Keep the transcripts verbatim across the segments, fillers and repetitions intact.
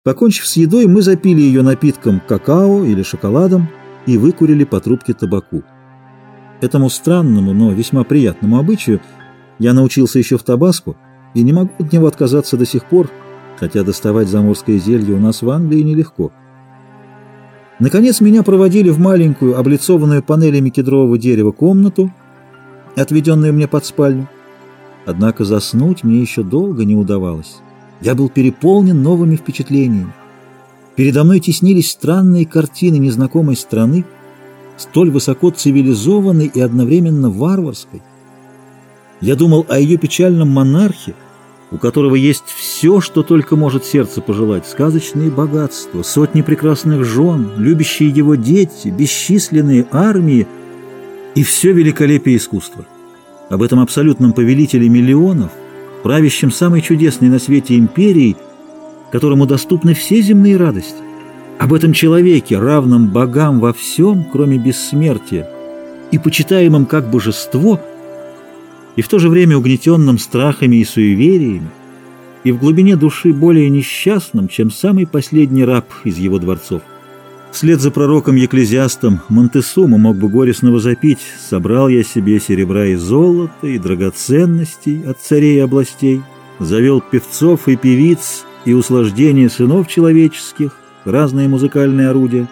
Покончив с едой, мы запили ее напитком какао или шоколадом и выкурили по трубке табаку. Этому странному, но весьма приятному обычаю я научился еще в Табаско и не могу от него отказаться до сих пор, хотя доставать заморское зелье у нас в Англии нелегко. Наконец меня проводили в маленькую, облицованную панелями кедрового дерева комнату, отведенную мне под спальню. Однако заснуть мне еще долго не удавалось. Я был переполнен новыми впечатлениями. Передо мной теснились странные картины незнакомой страны, столь высоко цивилизованной и одновременно варварской. Я думал о ее печальном монархе, у которого есть все, что только может сердце пожелать: сказочные богатства, сотни прекрасных жен, любящие его дети, бесчисленные армии и все великолепие искусства. Об этом абсолютном повелителе миллионов, правящем самой чудесной на свете империей, которому доступны все земные радости, об этом человеке, равном богам во всем, кроме бессмертия, и почитаемом как божество, и в то же время угнетенным страхами и суевериями, и в глубине души более несчастным, чем самый последний раб из его дворцов. Вслед за пророком Екклезиастом Монтесума мог бы горестно возопить: «Собрал я себе серебра и золота, и драгоценностей от царей и областей, завел певцов и певиц, и услаждение сынов человеческих, разные музыкальные орудия.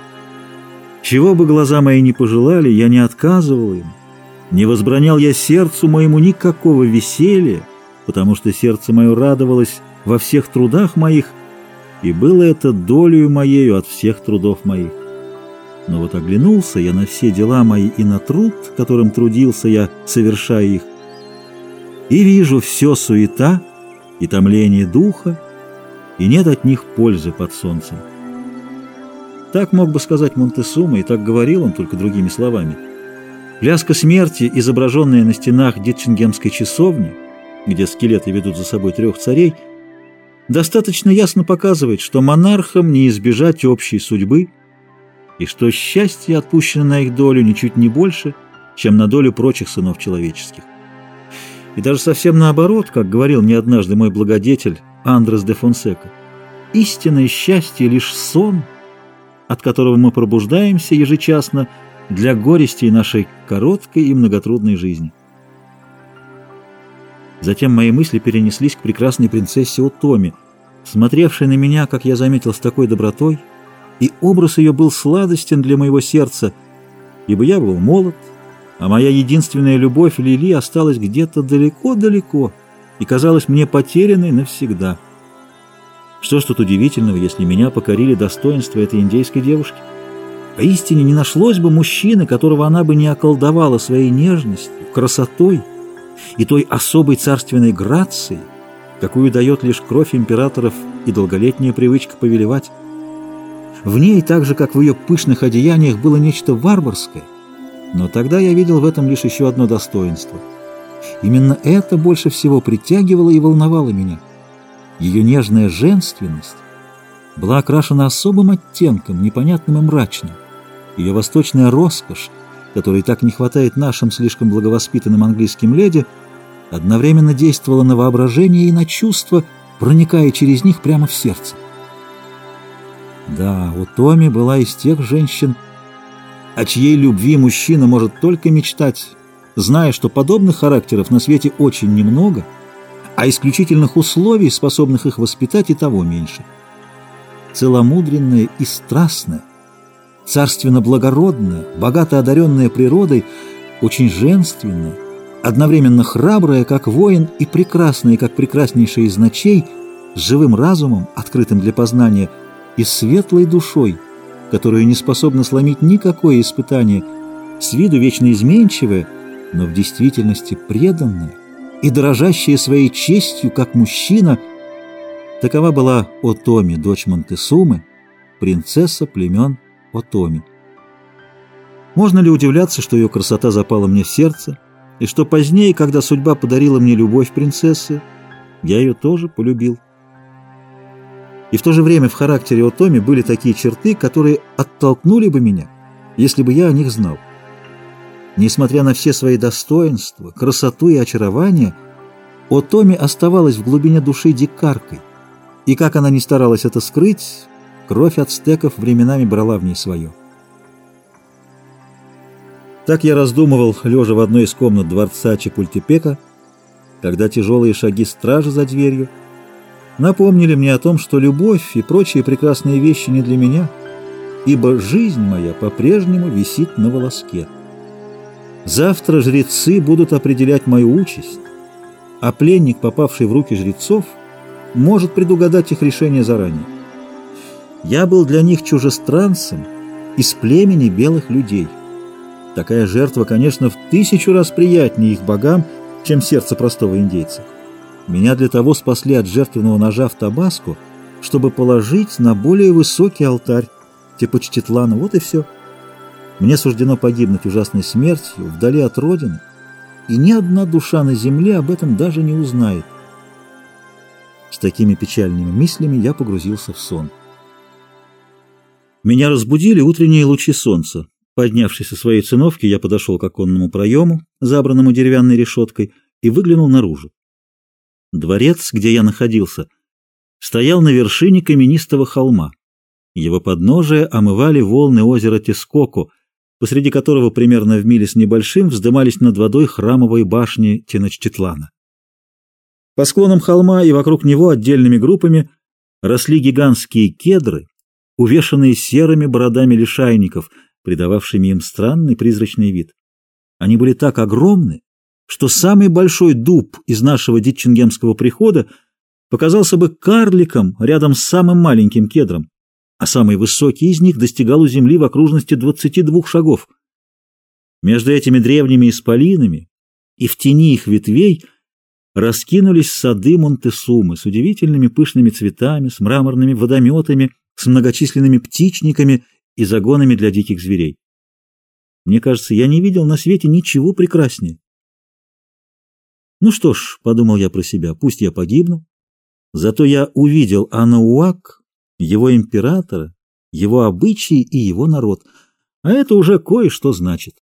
Чего бы глаза мои не пожелали, я не отказывал им, не возбранял я сердцу моему никакого веселья, потому что сердце мое радовалось во всех трудах моих, и было это долею моею от всех трудов моих. Но вот оглянулся я на все дела мои и на труд, которым трудился я, совершая их, и вижу все суета и томление духа, и нет от них пользы под солнцем». Так мог бы сказать Монтесума, и так говорил он, только другими словами. Пляска смерти, изображенная на стенах Дитчингемской часовни, где скелеты ведут за собой трех царей, достаточно ясно показывает, что монархам не избежать общей судьбы, и что счастье отпущено на их долю ничуть не больше, чем на долю прочих сынов человеческих. И даже совсем наоборот, как говорил мне однажды мой благодетель Андрес де Фонсека, истинное счастье — лишь сон, от которого мы пробуждаемся ежечасно для горестей нашей короткой и многотрудной жизни. Затем мои мысли перенеслись к прекрасной принцессе Отоми, смотревшей на меня, как я заметил, с такой добротой, и образ ее был сладостен для моего сердца, ибо я был молод, а моя единственная любовь Лили осталась где-то далеко-далеко и казалась мне потерянной навсегда. Что ж тут удивительного, если меня покорили достоинства этой индейской девушки? Поистине не нашлось бы мужчины, которого она бы не околдовала своей нежностью, красотой и той особой царственной грацией, какую дает лишь кровь императоров и долголетняя привычка повелевать. В ней, так же как в ее пышных одеяниях, было нечто варварское, но тогда я видел в этом лишь еще одно достоинство. Именно это больше всего притягивало и волновало меня. Ее нежная женственность была окрашена особым оттенком, непонятным и мрачным. Ее восточная роскошь, которой так не хватает нашим слишком благовоспитанным английским леди, одновременно действовала на воображение и на чувства, проникая через них прямо в сердце. Да, Отоми была из тех женщин, о чьей любви мужчина может только мечтать, зная, что подобных характеров на свете очень немного, а исключительных условий, способных их воспитать, и того меньше. Целомудренная и страстная, царственно-благородная, богато одаренная природой, очень женственная, одновременно храбрая, как воин, и прекрасная, как прекраснейшая из ночей, с живым разумом, открытым для познания, и светлой душой, которую не способно сломить никакое испытание, с виду вечно изменчивая, но в действительности преданная и дорожащая своей честью, как мужчина. Такова была Отоми, дочь Монтесумы, принцесса племен Отоми. Можно ли удивляться, что ее красота запала мне в сердце, и что позднее, когда судьба подарила мне любовь принцессы, я ее тоже полюбил? И в то же время в характере Отоми были такие черты, которые оттолкнули бы меня, если бы я о них знал. Несмотря на все свои достоинства, красоту и очарование, Отоми оставалась в глубине души дикаркой, И как она ни старалась это скрыть, кровь ацтеков временами брала в ней свое. Так я раздумывал, лежа в одной из комнат дворца Чапультепека, когда тяжелые шаги стражи за дверью напомнили мне о том, что любовь и прочие прекрасные вещи не для меня, ибо жизнь моя по-прежнему висит на волоске. Завтра жрецы будут определять мою участь, а пленник, попавший в руки жрецов, может предугадать их решение заранее. Я был для них чужестранцем из племени белых людей. Такая жертва, конечно, в тысячу раз приятнее их богам, чем сердце простого индейца. Меня для того спасли от жертвенного ножа в Табаско, чтобы положить на более высокий алтарь, типа Чтитлана, вот и все. Мне суждено погибнуть ужасной смертью вдали от родины, и ни одна душа на земле об этом даже не узнает. С такими печальными мыслями я погрузился в сон. Меня разбудили утренние лучи солнца. Поднявшись со своей циновки, я подошел к оконному проему, забранному деревянной решеткой, и выглянул наружу. Дворец, где я находился, стоял на вершине каменистого холма. Его подножие омывали волны озера Тескоко, посреди которого примерно в миле с небольшим вздымались над водой храмовые башни Теночтитлана. По склонам холма и вокруг него отдельными группами росли гигантские кедры, увешанные серыми бородами лишайников, придававшими им странный призрачный вид. Они были так огромны, что самый большой дуб из нашего Дитчингемского прихода показался бы карликом рядом с самым маленьким кедром, а самый высокий из них достигал у земли в окружности двадцати двух шагов. Между этими древними исполинами и в тени их ветвей раскинулись сады Монтесумы с удивительными пышными цветами, с мраморными водометами, с многочисленными птичниками и загонами для диких зверей. Мне кажется, я не видел на свете ничего прекраснее. Ну что ж, подумал я про себя, пусть я погибну, зато я увидел Анауак, его императора, его обычаи и его народ, а это уже кое-что значит.